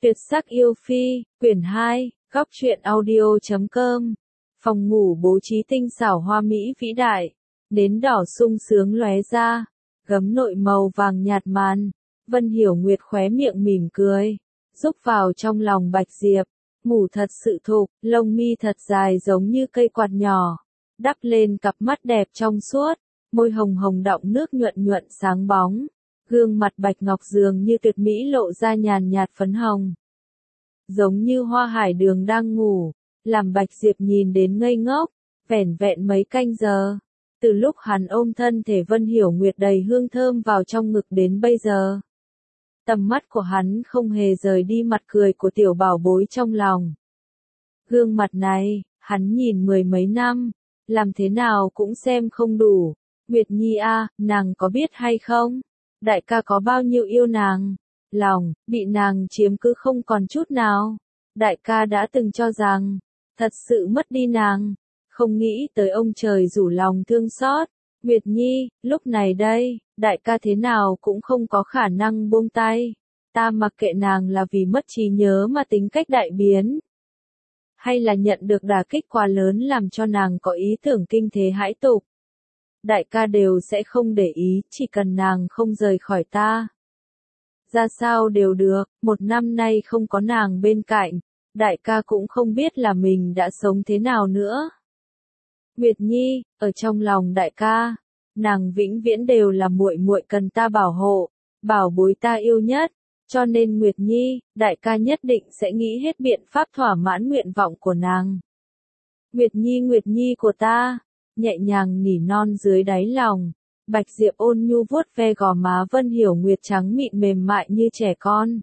Tuyệt sắc yêu phi, quyển 2, góc truyện audio.com. Phòng ngủ bố trí tinh xảo hoa mỹ vĩ đại, nến đỏ sung sướng lóe ra, gấm nội màu vàng nhạt màn. Vân Hiểu Nguyệt khóe miệng mỉm cười, rúc vào trong lòng Bạch Diệp, ngủ thật sự thục, lông mi thật dài giống như cây quạt nhỏ, đắp lên cặp mắt đẹp trong suốt, môi hồng hồng đọng nước nhuận nhuận sáng bóng. Gương mặt bạch ngọc dường như tuyệt mỹ lộ ra nhàn nhạt phấn hồng. Giống như hoa hải đường đang ngủ, làm Bạch Diệp nhìn đến ngây ngốc, vẻn vẹn mấy canh giờ. Từ lúc hắn ôm thân thể Vân Hiểu Nguyệt đầy hương thơm vào trong ngực đến bây giờ. Tầm mắt của hắn không hề rời đi mặt cười của tiểu bảo bối trong lòng. Gương mặt này, hắn nhìn mười mấy năm, làm thế nào cũng xem không đủ. Nguyệt Nhi a, nàng có biết hay không? Đại ca có bao nhiêu yêu nàng, lòng, bị nàng chiếm cứ không còn chút nào. Đại ca đã từng cho rằng, thật sự mất đi nàng, không nghĩ tới ông trời rủ lòng thương xót. Nguyệt Nhi, lúc này đây, đại ca thế nào cũng không có khả năng buông tay. Ta mặc kệ nàng là vì mất trí nhớ mà tính cách đại biến. Hay là nhận được đả kích quá lớn làm cho nàng có ý tưởng kinh thế hãi tục. Đại ca đều sẽ không để ý, chỉ cần nàng không rời khỏi ta. Ra sao đều được, một năm nay không có nàng bên cạnh, đại ca cũng không biết là mình đã sống thế nào nữa. Nguyệt Nhi, ở trong lòng đại ca, nàng vĩnh viễn đều là muội muội cần ta bảo hộ, bảo bối ta yêu nhất, cho nên Nguyệt Nhi, đại ca nhất định sẽ nghĩ hết biện pháp thỏa mãn nguyện vọng của nàng. Nguyệt Nhi của ta. Nhẹ nhàng nỉ non dưới đáy lòng, Bạch Diệp ôn nhu vuốt ve gò má Vân Hiểu Nguyệt trắng mịn mềm mại như trẻ con.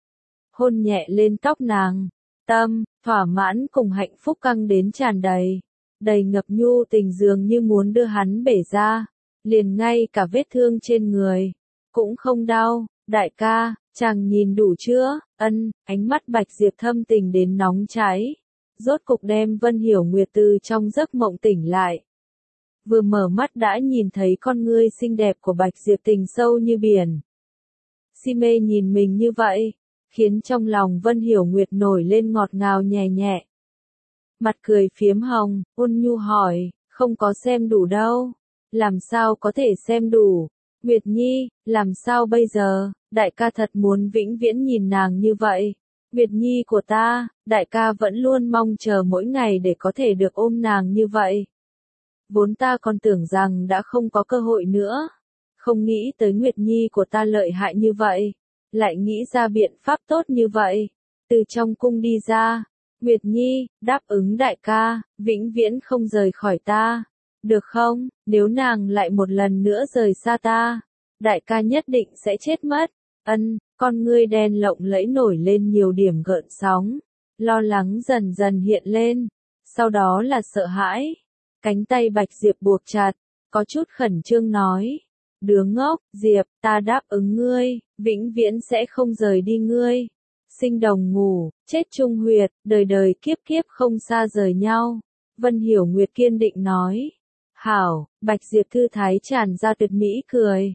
Hôn nhẹ lên tóc nàng, tâm, thỏa mãn cùng hạnh phúc căng đến tràn đầy, đầy ngập nhu tình dường như muốn đưa hắn bể ra, liền ngay cả vết thương trên người, cũng không đau. Đại ca, chàng nhìn đủ chưa? Ân, ánh mắt Bạch Diệp thâm tình đến nóng cháy, rốt cục đem Vân Hiểu Nguyệt từ trong giấc mộng tỉnh lại. Vừa mở mắt đã nhìn thấy con ngươi xinh đẹp của Bạch Diệp tình sâu như biển. Si mê nhìn mình như vậy, khiến trong lòng Vân Hiểu Nguyệt nổi lên ngọt ngào nhẹ nhẹ. Mặt cười phiếm hồng, ôn nhu hỏi, không có xem đủ đâu. Làm sao có thể xem đủ? Nguyệt Nhi, làm sao bây giờ? Đại ca thật muốn vĩnh viễn nhìn nàng như vậy. Nguyệt Nhi của ta, đại ca vẫn luôn mong chờ mỗi ngày để có thể được ôm nàng như vậy. Vốn ta còn tưởng rằng đã không có cơ hội nữa. Không nghĩ tới Nguyệt Nhi của ta lợi hại như vậy. Lại nghĩ ra biện pháp tốt như vậy. Từ trong cung đi ra. Nguyệt Nhi, đáp ứng đại ca, vĩnh viễn không rời khỏi ta. Được không? Nếu nàng lại một lần nữa rời xa ta, đại ca nhất định sẽ chết mất. Ân, con ngươi đen lộng lẫy nổi lên nhiều điểm gợn sóng. Lo lắng dần dần hiện lên. Sau đó là sợ hãi. Cánh tay Bạch Diệp buộc chặt, có chút khẩn trương nói. Đứa ngốc, Diệp, ta đáp ứng ngươi, vĩnh viễn sẽ không rời đi ngươi. Sinh đồng ngủ, chết chung huyệt, đời đời kiếp kiếp không xa rời nhau. Vân Hiểu Nguyệt kiên định nói. Hảo, Bạch Diệp thư thái tràn ra tuyệt mỹ cười.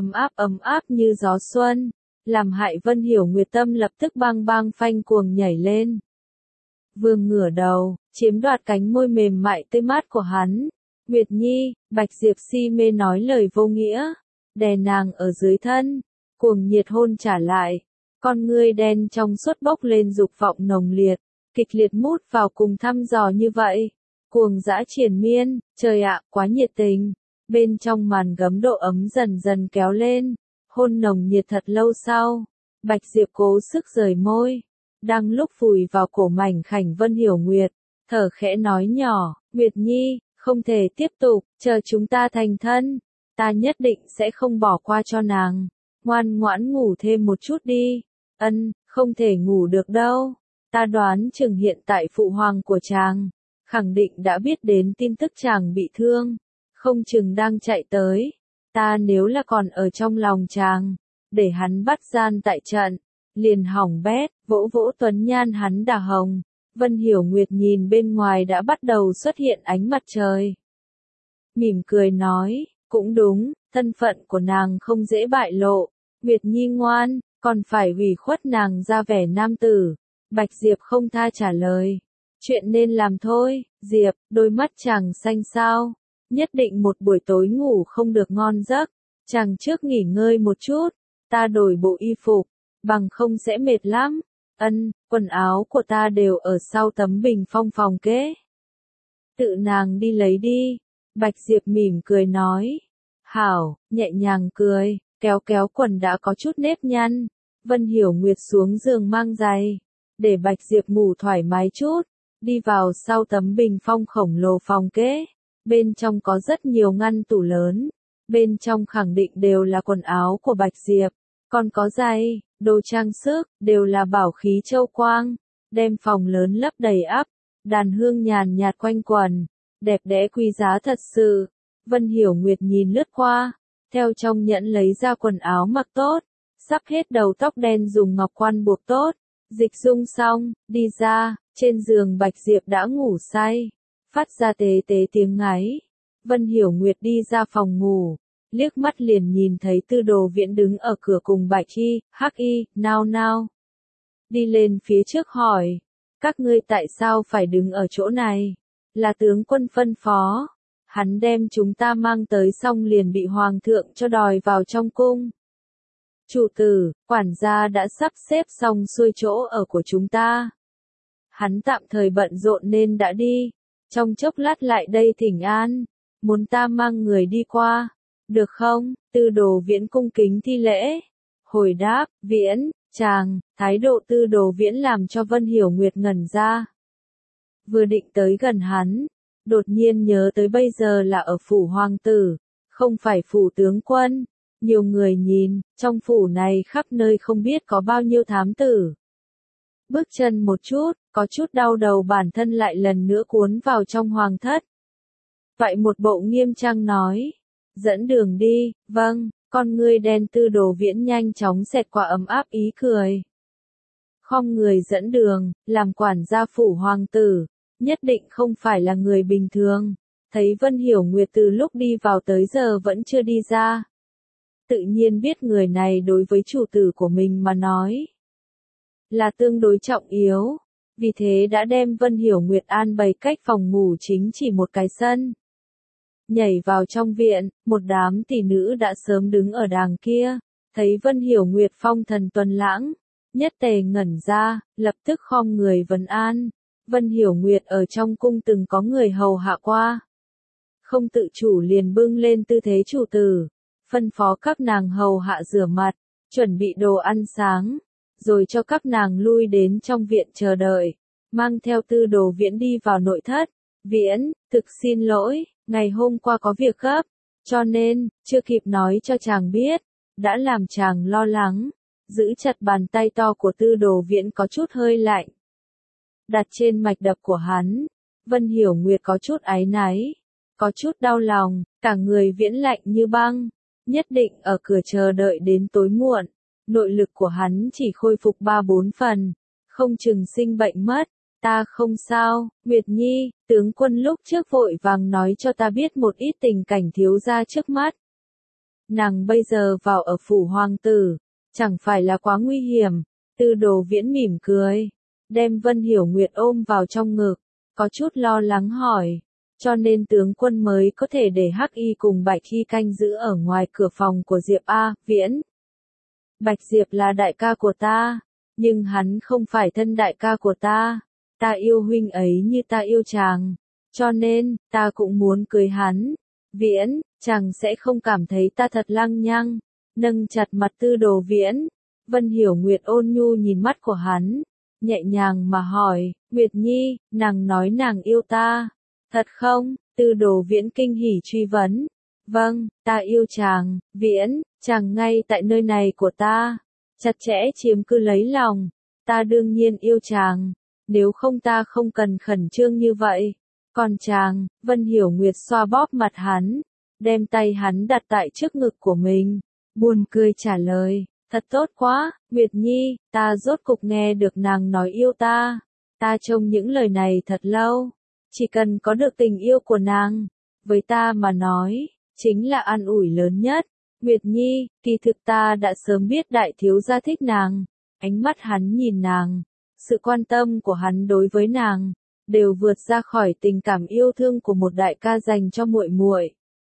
Ấm áp như gió xuân. Làm hại Vân Hiểu Nguyệt tâm lập tức bang bang phanh cuồng nhảy lên. Vương ngửa đầu, chiếm đoạt cánh môi mềm mại tươi mát của hắn. Nguyệt Nhi, Bạch Diệp si mê nói lời vô nghĩa, đè nàng ở dưới thân, cuồng nhiệt hôn trả lại. Con ngươi đen trong suốt bốc lên dục vọng nồng liệt, kịch liệt mút vào cùng thăm dò như vậy. Cuồng dã triền miên, trời ạ, quá nhiệt tình. Bên trong màn gấm độ ấm dần dần kéo lên, hôn nồng nhiệt thật lâu sau. Bạch Diệp cố sức rời môi. Đang lúc vùi vào cổ mảnh khảnh Vân Hiểu Nguyệt, thở khẽ nói nhỏ, Nguyệt Nhi, không thể tiếp tục, chờ chúng ta thành thân, ta nhất định sẽ không bỏ qua cho nàng, ngoan ngoãn ngủ thêm một chút đi. Ân, không thể ngủ được đâu, ta đoán chừng hiện tại phụ hoàng của chàng, khẳng định đã biết đến tin tức chàng bị thương, không chừng đang chạy tới, ta nếu là còn ở trong lòng chàng, để hắn bắt gian tại trận. Liền hỏng bét, vỗ vỗ tuấn nhan hắn đà hồng. Vân Hiểu Nguyệt nhìn bên ngoài đã bắt đầu xuất hiện ánh mặt trời. Mỉm cười nói, cũng đúng, thân phận của nàng không dễ bại lộ. Nguyệt Nhi ngoan, còn phải ủy khuất nàng ra vẻ nam tử. Bạch Diệp không tha trả lời. Chuyện nên làm thôi, Diệp, đôi mắt chàng xanh sao? Nhất định một buổi tối ngủ không được ngon giấc. Chàng trước nghỉ ngơi một chút, ta đổi bộ y phục, bằng không sẽ mệt lắm. Ân, quần áo của ta đều ở sau tấm bình phong phòng kế. Tự nàng đi lấy đi. Bạch Diệp mỉm cười nói. Hảo, nhẹ nhàng cười, kéo kéo quần đã có chút nếp nhăn. Vân Hiểu Nguyệt xuống giường mang giày, để Bạch Diệp ngủ thoải mái chút, đi vào sau tấm bình phong khổng lồ phòng kế. Bên trong có rất nhiều ngăn tủ lớn, bên trong khẳng định đều là quần áo của Bạch Diệp, còn có giày, đồ trang sức, đều là bảo khí châu quang, đem phòng lớn lấp đầy ắp, đàn hương nhàn nhạt quanh quần, đẹp đẽ quý giá thật sự. Vân Hiểu Nguyệt nhìn lướt qua, theo trong nhẫn lấy ra quần áo mặc tốt, sắp hết đầu tóc đen dùng ngọc quan buộc tốt, dịch dung xong, đi ra, trên giường Bạch Diệp đã ngủ say, phát ra tê tê tiếng ngáy. Vân Hiểu Nguyệt đi ra phòng ngủ, liếc mắt liền nhìn thấy Tư Đồ Viễn đứng ở cửa cùng Bạch Y, Hắc Y, nao nao. Đi lên phía trước hỏi, các ngươi tại sao phải đứng ở chỗ này? Là tướng quân phân phó. Hắn đem chúng ta mang tới xong liền bị hoàng thượng cho đòi vào trong cung. Chủ tử, quản gia đã sắp xếp xong xuôi chỗ ở của chúng ta. Hắn tạm thời bận rộn nên đã đi, trong chốc lát lại đây thỉnh an, muốn ta mang người đi qua, được không? Tư Đồ Viễn cung kính thi lễ. Hồi đáp, Viễn, chàng, thái độ Tư Đồ Viễn làm cho Vân Hiểu Nguyệt ngẩn ra. Vừa định tới gần hắn, đột nhiên nhớ tới bây giờ là ở phủ hoàng tử, không phải phủ tướng quân. Nhiều người nhìn, trong phủ này khắp nơi không biết có bao nhiêu thám tử. Bước chân một chút, có chút đau đầu bản thân lại lần nữa cuốn vào trong hoàng thất. Vậy một bộ nghiêm trang nói, dẫn đường đi, vâng, con ngươi đen Tư Đồ Viễn nhanh chóng xẹt qua ấm áp ý cười. Khom người dẫn đường, làm quản gia phủ hoàng tử, nhất định không phải là người bình thường. Thấy Vân Hiểu Nguyệt từ lúc đi vào tới giờ vẫn chưa đi ra. Tự nhiên biết người này đối với chủ tử của mình mà nói là tương đối trọng yếu, vì thế đã đem Vân Hiểu Nguyệt an bày cách phòng ngủ chính chỉ một cái sân. Nhảy vào trong viện, một đám tỷ nữ đã sớm đứng ở đàng kia, thấy Vân Hiểu Nguyệt phong thần tuần lãng, nhất tề ngẩn ra, lập tức khom người vấn an. Vân Hiểu Nguyệt ở trong cung từng có người hầu hạ qua, không tự chủ liền bưng lên tư thế chủ tử, phân phó các nàng hầu hạ rửa mặt, chuẩn bị đồ ăn sáng, rồi cho các nàng lui đến trong viện chờ đợi, mang theo Tư Đồ Viễn đi vào nội thất. Viễn, thực xin lỗi, ngày hôm qua có việc gấp, cho nên, chưa kịp nói cho chàng biết, đã làm chàng lo lắng. Giữ chặt bàn tay to của Tư Đồ Viễn có chút hơi lạnh, đặt trên mạch đập của hắn. Vân Hiểu Nguyệt có chút áy náy, có chút đau lòng, cả người Viễn lạnh như băng, nhất định ở cửa chờ đợi đến tối muộn. Nội lực của hắn chỉ khôi phục 3-4 phần, không chừng sinh bệnh mất. Ta không sao, Nguyệt Nhi, tướng quân lúc trước vội vàng nói cho ta biết một ít tình cảnh thiếu gia trước mắt. Nàng bây giờ vào ở phủ hoàng tử, chẳng phải là quá nguy hiểm. Tư Đồ Viễn mỉm cười, đem Vân Hiểu Nguyệt ôm vào trong ngực, có chút lo lắng hỏi, cho nên tướng quân mới có thể để Hắc Y cùng Bạch Y canh giữ ở ngoài cửa phòng của Diệp A. Viễn. Bạch Diệp là đại ca của ta, nhưng hắn không phải thân đại ca của ta. Ta yêu huynh ấy như ta yêu chàng, cho nên, ta cũng muốn cưới hắn. Viễn, chàng sẽ không cảm thấy ta thật lăng nhăng. Nâng chặt mặt Tư Đồ Viễn, Vân Hiểu Nguyệt ôn nhu nhìn mắt của hắn, nhẹ nhàng mà hỏi, Nguyệt Nhi, nàng nói nàng yêu ta, thật không? Tư Đồ Viễn kinh hỉ truy vấn. Vâng, ta yêu chàng, Viễn, chàng ngay tại nơi này của ta, chặt chẽ chiếm cứ lấy lòng, ta đương nhiên yêu chàng. Nếu không ta không cần khẩn trương như vậy. Còn chàng, Vân Hiểu Nguyệt xoa bóp mặt hắn, đem tay hắn đặt tại trước ngực của mình, buồn cười trả lời, thật tốt quá, Nguyệt Nhi, ta rốt cục nghe được nàng nói yêu ta. Ta trông những lời này thật lâu, chỉ cần có được tình yêu của nàng, với ta mà nói, chính là an ủi lớn nhất. Nguyệt Nhi, kỳ thực ta đã sớm biết đại thiếu gia thích nàng. Ánh mắt hắn nhìn nàng, sự quan tâm của hắn đối với nàng, đều vượt ra khỏi tình cảm yêu thương của một đại ca dành cho muội muội.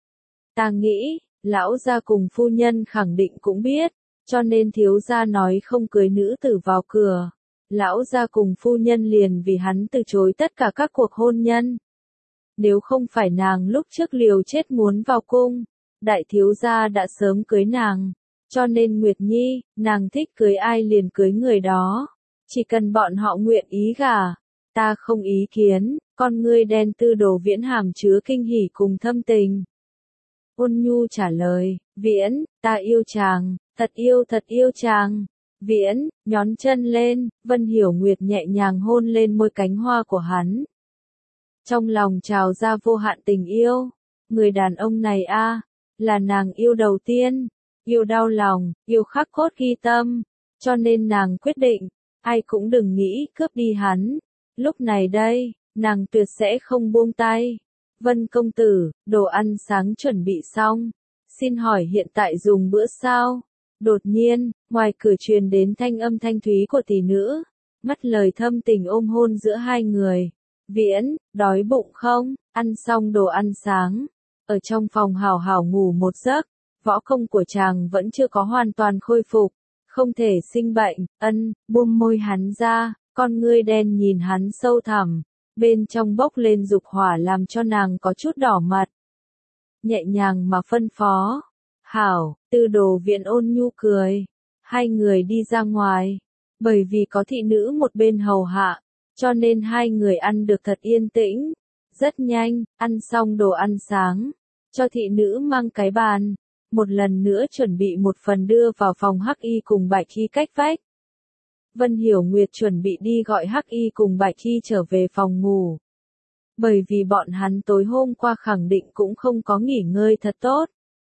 Ta nghĩ, lão gia cùng phu nhân khẳng định cũng biết, cho nên thiếu gia nói không cưới nữ tử vào cửa. Lão gia cùng phu nhân liền vì hắn từ chối tất cả các cuộc hôn nhân. Nếu không phải nàng lúc trước liều chết muốn vào cung, đại thiếu gia đã sớm cưới nàng. Cho nên Nguyệt Nhi, nàng thích cưới ai liền cưới người đó. Chỉ cần bọn họ nguyện ý gả, ta không ý kiến. Con ngươi đen tư Đồ Viễn hàm chứa kinh hỉ cùng thâm tình. Ôn nhu trả lời, Viễn, ta yêu chàng, thật yêu chàng. Viễn, nhón chân lên, Vân Hiểu Nguyệt nhẹ nhàng hôn lên môi cánh hoa của hắn. Trong lòng trào ra vô hạn tình yêu. Người đàn ông này là nàng yêu đầu tiên. Yêu đau lòng, yêu khắc cốt ghi tâm. Cho nên nàng quyết định, ai cũng đừng nghĩ cướp đi hắn. Lúc này đây, nàng tuyệt sẽ không buông tay. Vân công tử, đồ ăn sáng chuẩn bị xong. Xin hỏi hiện tại dùng bữa sao? Đột nhiên, ngoài cửa truyền đến thanh âm thanh thúy của tỷ nữ. Mất lời thâm tình ôm hôn giữa hai người. Viễn, đói bụng không? Ăn xong đồ ăn sáng. Ở trong phòng hào hào ngủ một giấc. Võ công của chàng vẫn chưa có hoàn toàn khôi phục. Không thể sinh bệnh. Buông môi hắn ra. Con ngươi đen nhìn hắn sâu thẳm. Bên trong bốc lên dục hỏa làm cho nàng có chút đỏ mặt. Nhẹ nhàng mà phân phó. Hảo, Tư Đồ Viễn ôn nhu cười. Hai người đi ra ngoài. Bởi vì có thị nữ một bên hầu hạ, cho nên hai người ăn được thật yên tĩnh. Rất nhanh, ăn xong đồ ăn sáng. Cho thị nữ mang cái bàn. Một lần nữa chuẩn bị một phần đưa vào phòng Hắc Y cùng Bạch Y cách vách. Vân Hiểu Nguyệt chuẩn bị đi gọi Hắc Y cùng Bạch Y trở về phòng ngủ. Bởi vì bọn hắn tối hôm qua khẳng định cũng không có nghỉ ngơi thật tốt.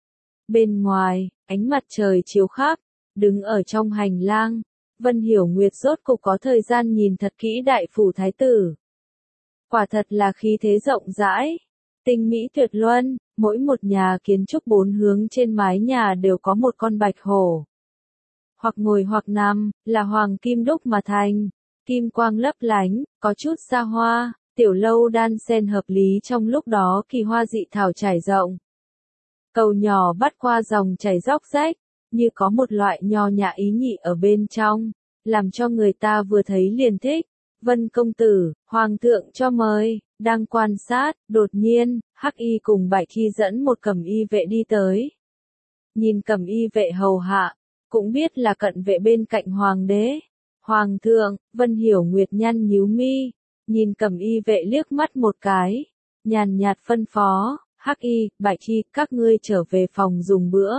Bên ngoài, ánh mặt trời chiếu khắp, đứng ở trong hành lang, Vân Hiểu Nguyệt rốt cục có thời gian nhìn thật kỹ đại phủ thái tử. Quả thật là khí thế rộng rãi, tinh mỹ tuyệt luân, mỗi một nhà kiến trúc bốn hướng trên mái nhà đều có một con bạch hổ. Hoặc ngồi hoặc nằm, là hoàng kim đúc mà thành, kim quang lấp lánh, có chút xa hoa, tiểu lâu đan xen hợp lý trong lúc đó kỳ hoa dị thảo trải rộng. Cầu nhỏ bắt qua dòng chảy róc rách, như có một loại nho nhã ý nhị ở bên trong, làm cho người ta vừa thấy liền thích. Vân công tử, hoàng thượng cho mời, đang quan sát, đột nhiên, Hắc Y cùng Bạch Y dẫn một cẩm y vệ đi tới. Nhìn cẩm y vệ hầu hạ, cũng biết là cận vệ bên cạnh hoàng đế. Hoàng thượng, Vân Hiểu Nguyệt nhăn nhíu mi, nhìn cẩm y vệ liếc mắt một cái, nhàn nhạt phân phó, Hắc Y, Bạch Y, các ngươi trở về phòng dùng bữa.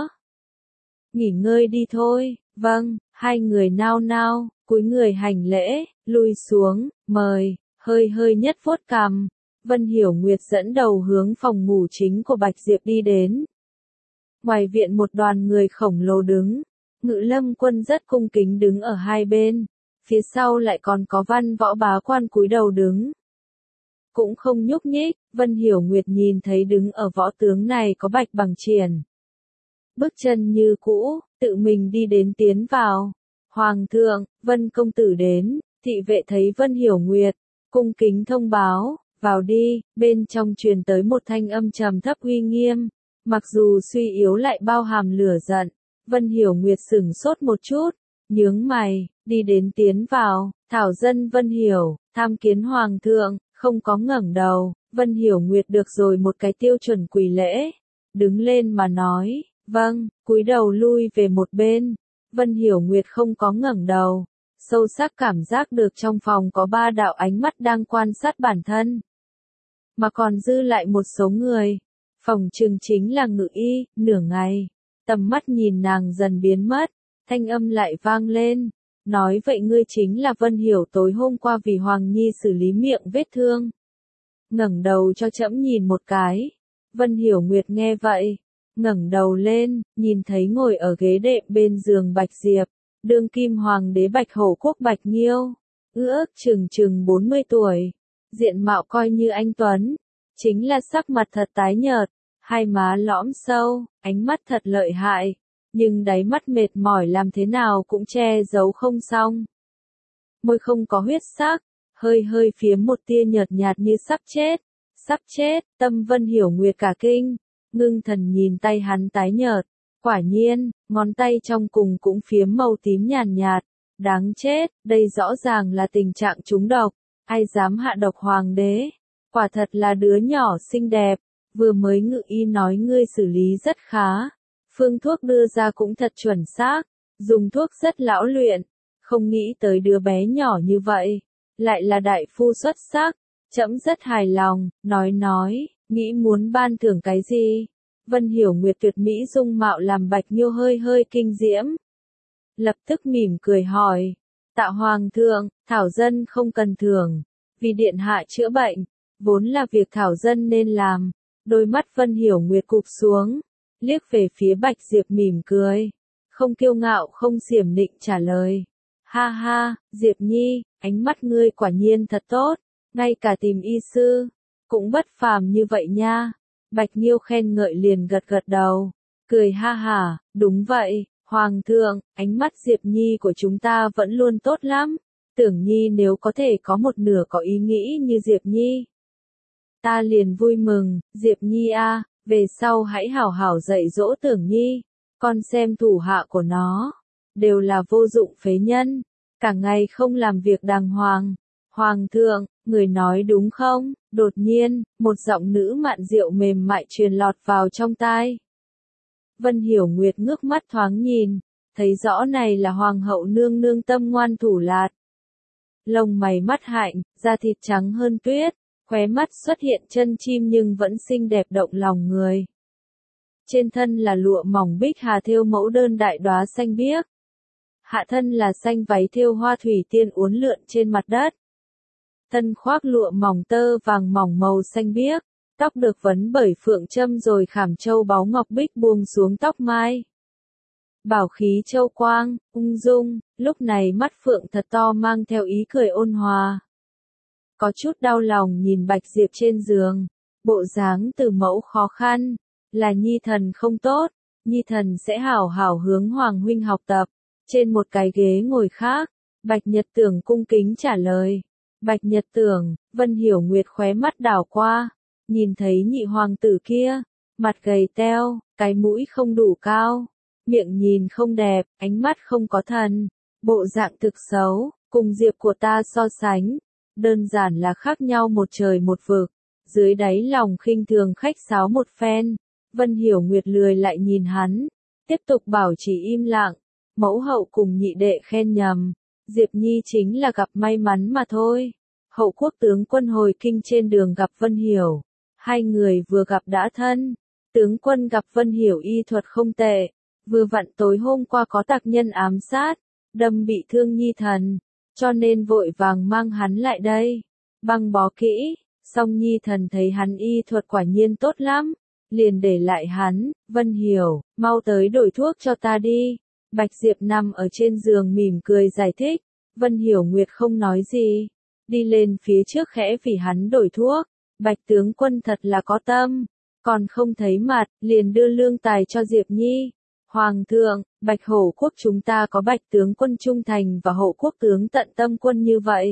Nghỉ ngơi đi thôi. Vâng, hai người nao nao, cúi người hành lễ, lui xuống, mời, hơi nhất vuốt cằm. Vân Hiểu Nguyệt dẫn đầu hướng phòng ngủ chính của Bạch Diệp đi đến. Ngoài viện một đoàn người khổng lồ đứng, Ngự Lâm Quân rất cung kính đứng ở hai bên, phía sau lại còn có Văn Võ bá quan cúi đầu đứng. Cũng không nhúc nhích, Vân Hiểu Nguyệt nhìn thấy đứng ở võ tướng này có Bạch Bằng Triển. Bước chân như cũ, tự mình đi đến tiến vào. Hoàng thượng, Vân công tử đến, thị vệ thấy Vân Hiểu Nguyệt, cung kính thông báo, vào đi, bên trong truyền tới một thanh âm trầm thấp uy nghiêm, mặc dù suy yếu lại bao hàm lửa giận. Vân Hiểu Nguyệt sửng sốt một chút, nhướng mày, đi đến tiến vào, thảo dân Vân Hiểu, tham kiến hoàng thượng, không có ngẩng đầu. Vân Hiểu Nguyệt được rồi một cái tiêu chuẩn quỳ lễ, đứng lên mà nói. Vâng, cúi đầu lui về một bên. Vân Hiểu Nguyệt không có ngẩng đầu, sâu sắc cảm giác được trong phòng có ba đạo ánh mắt đang quan sát bản thân. Mà còn dư lại một số người. Phòng trừng chính là Ngự Y. Nửa ngày, tầm mắt nhìn nàng dần biến mất, thanh âm lại vang lên. Nói vậy ngươi chính là Vân Hiểu tối hôm qua vì Hoàng Nhi xử lý miệng vết thương. Ngẩng đầu cho trẫm nhìn một cái. Vân Hiểu Nguyệt nghe vậy, ngẩng đầu lên, nhìn thấy ngồi ở ghế đệm bên giường Bạch Diệp, đương kim hoàng đế Bạch Hổ quốc Bạch Nghiêu, ước chừng 40 tuổi, diện mạo coi như anh tuấn, chính là sắc mặt thật tái nhợt, hai má lõm sâu, ánh mắt thật lợi hại, nhưng đáy mắt mệt mỏi làm thế nào cũng che giấu không xong. Môi không có huyết sắc, hơi hơi phiếm một tia nhợt nhạt như sắp chết, Tâm Vân Hiểu Nguyệt cả kinh, ngưng thần nhìn tay hắn tái nhợt, quả nhiên, ngón tay trong cùng cũng phiếm màu tím nhàn nhạt, đáng chết, đây rõ ràng là tình trạng trúng độc, ai dám hạ độc hoàng đế, quả thật là đứa nhỏ xinh đẹp, vừa mới ngự y nói ngươi xử lý rất khá, phương thuốc đưa ra cũng thật chuẩn xác, dùng thuốc rất lão luyện, không nghĩ tới đứa bé nhỏ như vậy, lại là đại phu xuất sắc, trẫm rất hài lòng, nói, nghĩ muốn ban thưởng cái gì? Vân Hiểu Nguyệt tuyệt mỹ dung mạo làm Bạch Nghiêu hơi hơi kinh diễm. Lập tức mỉm cười hỏi, tạ hoàng thượng, thảo dân không cần thưởng, vì điện hạ chữa bệnh, vốn là việc thảo dân nên làm. Đôi mắt Vân Hiểu Nguyệt cụp xuống, liếc về phía Bạch Diệp mỉm cười, không kiêu ngạo không xiểm nịnh trả lời. Ha ha, Diệp Nhi, ánh mắt ngươi quả nhiên thật tốt, ngay cả tìm y sư, cũng bất phàm như vậy nha. Bạch Nghiêu khen ngợi liền gật gật đầu, cười ha hả, đúng vậy, Hoàng thượng, ánh mắt Diệp Nhi của chúng ta vẫn luôn tốt lắm, Tưởng Nhi nếu có thể có một nửa có ý nghĩ như Diệp Nhi. Ta liền vui mừng, Diệp Nhi a, về sau hãy hảo hảo dạy dỗ Tưởng Nhi, con xem thủ hạ của nó, đều là vô dụng phế nhân, cả ngày không làm việc đàng hoàng. Hoàng thượng, người nói đúng không? Đột nhiên, một giọng nữ mạn diệu mềm mại truyền lọt vào trong tai. Vân Hiểu Nguyệt ngước mắt thoáng nhìn, thấy rõ này là Hoàng hậu nương nương Tâm Ngoan Thủ Lạt. Lông mày mắt hạnh, da thịt trắng hơn tuyết, khóe mắt xuất hiện chân chim nhưng vẫn xinh đẹp động lòng người. Trên thân là lụa mỏng bích hà thêu mẫu đơn đại đóa xanh biếc. Hạ thân là xanh váy thêu hoa thủy tiên uốn lượn trên mặt đất. Thân khoác lụa mỏng tơ vàng mỏng màu xanh biếc, tóc được vấn bởi phượng châm rồi khảm châu báu ngọc bích buông xuống tóc mai. Bảo khí châu quang, ung dung, lúc này mắt phượng thật to mang theo ý cười ôn hòa. Có chút đau lòng nhìn Bạch Diệp trên giường, bộ dáng từ mẫu khó khăn, là Nhi thần không tốt, Nhi thần sẽ hảo hảo hướng Hoàng huynh học tập. Trên một cái ghế ngồi khác, Bạch Nhật Tưởng cung kính trả lời. Bạch Nhật Tưởng, Vân Hiểu Nguyệt khóe mắt đảo qua, nhìn thấy nhị hoàng tử kia, mặt gầy teo, cái mũi không đủ cao, miệng nhìn không đẹp, ánh mắt không có thần, bộ dạng thực xấu, cùng Diệp của ta so sánh, đơn giản là khác nhau một trời một vực, dưới đáy lòng khinh thường khách sáo một phen, Vân Hiểu Nguyệt lười lại nhìn hắn, tiếp tục bảo trì im lặng, mẫu hậu cùng nhị đệ khen nhầm. Diệp Nhi chính là gặp may mắn mà thôi. Hậu quốc tướng quân hồi kinh trên đường gặp Vân Hiểu. Hai người vừa gặp đã thân. Tướng quân gặp Vân Hiểu y thuật không tệ. Vừa vặn tối hôm qua có tặc nhân ám sát. Đâm bị thương Nhi thần. Cho nên vội vàng mang hắn lại đây. Băng bó kỹ. Song Nhi thần thấy hắn y thuật quả nhiên tốt lắm. Liền để lại hắn. Vân Hiểu, mau tới đổi thuốc cho ta đi. Bạch Diệp nằm ở trên giường mỉm cười giải thích, Vân Hiểu Nguyệt không nói gì, đi lên phía trước khẽ vì hắn đổi thuốc, Bạch tướng quân thật là có tâm, còn không thấy mặt, liền đưa lương tài cho Diệp Nhi. Hoàng thượng, Bạch Hổ quốc chúng ta có Bạch tướng quân trung thành và Hổ quốc tướng tận tâm quân như vậy.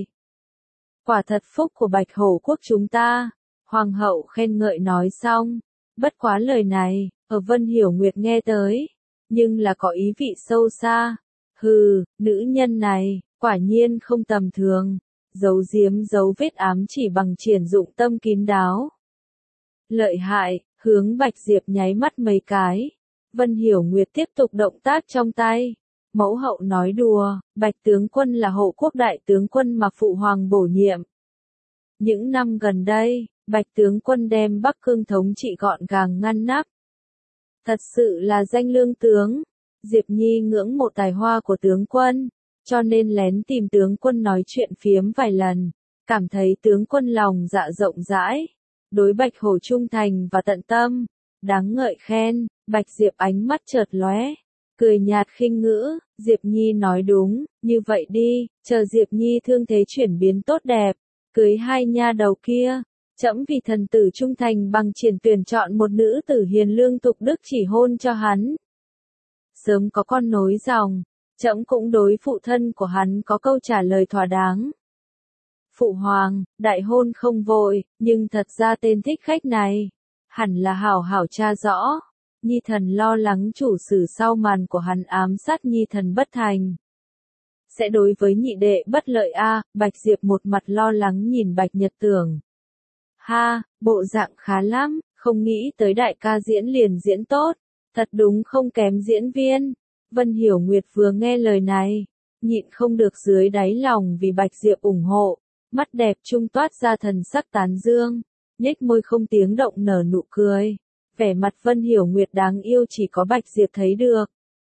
Quả thật phúc của Bạch Hổ quốc chúng ta, Hoàng hậu khen ngợi nói xong, bất quá lời này, ở Vân Hiểu Nguyệt nghe tới. Nhưng là có ý vị sâu xa. Hừ, nữ nhân này, quả nhiên không tầm thường. Giấu giếm dấu vết ám chỉ bằng triển dụng tâm kín đáo. Lợi hại, hướng Bạch Diệp nháy mắt mấy cái. Vân Hiểu Nguyệt tiếp tục động tác trong tay. Mẫu hậu nói đùa, Bạch tướng quân là Hộ quốc đại tướng quân mà phụ hoàng bổ nhiệm. Những năm gần đây, Bạch tướng quân đem Bắc Cương thống trị gọn gàng ngăn nắp. Thật sự là danh lương tướng. Diệp Nhi ngưỡng mộ tài hoa của tướng quân, cho nên lén tìm tướng quân nói chuyện phiếm vài lần, cảm thấy tướng quân lòng dạ rộng rãi, đối Bạch Hổ trung thành và tận tâm, đáng ngợi khen. Bạch Diệp ánh mắt chợt lóe, cười nhạt khinh ngữ, Diệp Nhi nói đúng, như vậy đi, chờ Diệp Nhi thương thế chuyển biến tốt đẹp, cưới hai nha đầu kia, Trẫm vì thần tử trung thành bằng triển tuyển chọn một nữ tử hiền lương tục đức chỉ hôn cho hắn. Sớm có con nối dòng, trẫm cũng đối phụ thân của hắn có câu trả lời thỏa đáng. Phụ hoàng, đại hôn không vội, nhưng thật ra tên thích khách này, hẳn là hảo hảo tra rõ. Nhi thần lo lắng chủ sử sau màn của hắn ám sát nhi thần bất thành. Sẽ đối với nhị đệ bất lợi a. Bạch Diệp một mặt lo lắng nhìn Bạch Nhật Tưởng. Ha, bộ dạng khá lắm, không nghĩ tới đại ca diễn liền diễn tốt, thật đúng không kém diễn viên. Vân Hiểu Nguyệt vừa nghe lời này, nhịn không được dưới đáy lòng vì Bạch Diệp ủng hộ, mắt đẹp trung toát ra thần sắc tán dương, nhếch môi không tiếng động nở nụ cười. Vẻ mặt Vân Hiểu Nguyệt đáng yêu chỉ có Bạch Diệp thấy được.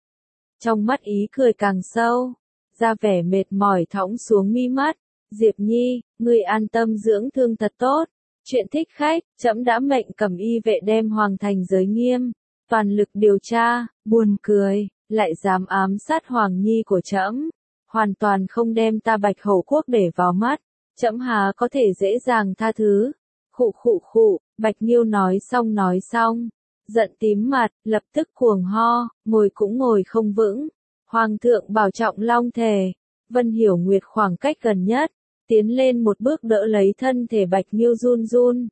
Trong mắt ý cười càng sâu, ra vẻ mệt mỏi thõng xuống mi mắt. Diệp Nhi, ngươi an tâm dưỡng thương thật tốt. Chuyện thích khách, trẫm đã mệnh Cẩm Y vệ đem hoàng thành giới nghiêm, toàn lực điều tra. Buồn cười, lại dám ám sát hoàng nhi của trẫm, hoàn toàn không đem ta Bạch Hầu quốc để vào mắt. Trẫm há có thể dễ dàng tha thứ. Khụ khụ khụ, Bạch Nghiêu nói xong, giận tím mặt, lập tức cuồng ho, ngồi cũng ngồi không vững. Hoàng thượng bảo trọng long thể. Vân Hiểu Nguyệt khoảng cách gần nhất, tiến lên một bước đỡ lấy thân thể Bạch Nghiêu run run.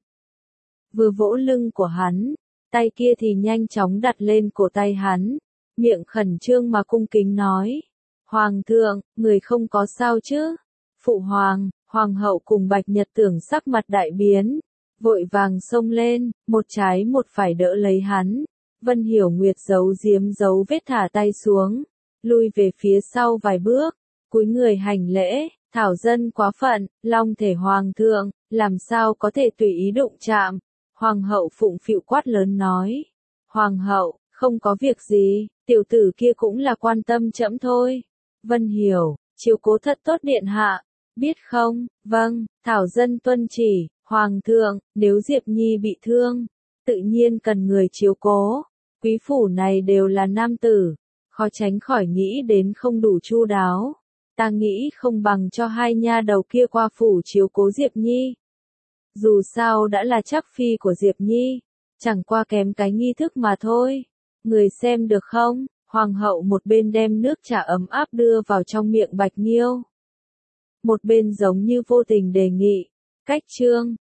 Vừa vỗ lưng của hắn, tay kia thì nhanh chóng đặt lên cổ tay hắn, miệng khẩn trương mà cung kính nói. Hoàng thượng, người không có sao chứ? Phụ hoàng, hoàng hậu cùng Bạch Nhật Tưởng sắc mặt đại biến, vội vàng xông lên, một trái một phải đỡ lấy hắn. Vân Hiểu Nguyệt giấu vết thả tay xuống, lui về phía sau vài bước, cúi người hành lễ. Thảo dân quá phận, long thể hoàng thượng, làm sao có thể tùy ý đụng chạm. Hoàng hậu phụng phịu quát lớn nói. Hoàng hậu, không có việc gì, tiểu tử kia cũng là quan tâm trẫm thôi. Vân Hiểu, chiếu cố thật tốt điện hạ, biết không? Vâng, thảo dân tuân chỉ. Hoàng thượng, nếu Diệp Nhi bị thương, tự nhiên cần người chiếu cố. Quý phủ này đều là nam tử, khó tránh khỏi nghĩ đến không đủ chu đáo. Ta nghĩ không bằng cho hai nha đầu kia qua phủ chiếu cố Diệp Nhi. Dù sao đã là chắc phi của Diệp Nhi, chẳng qua kém cái nghi thức mà thôi. Người xem được không? Hoàng hậu một bên đem nước trà ấm áp đưa vào trong miệng Bạch Nghiêu, một bên giống như vô tình đề nghị. Cách chương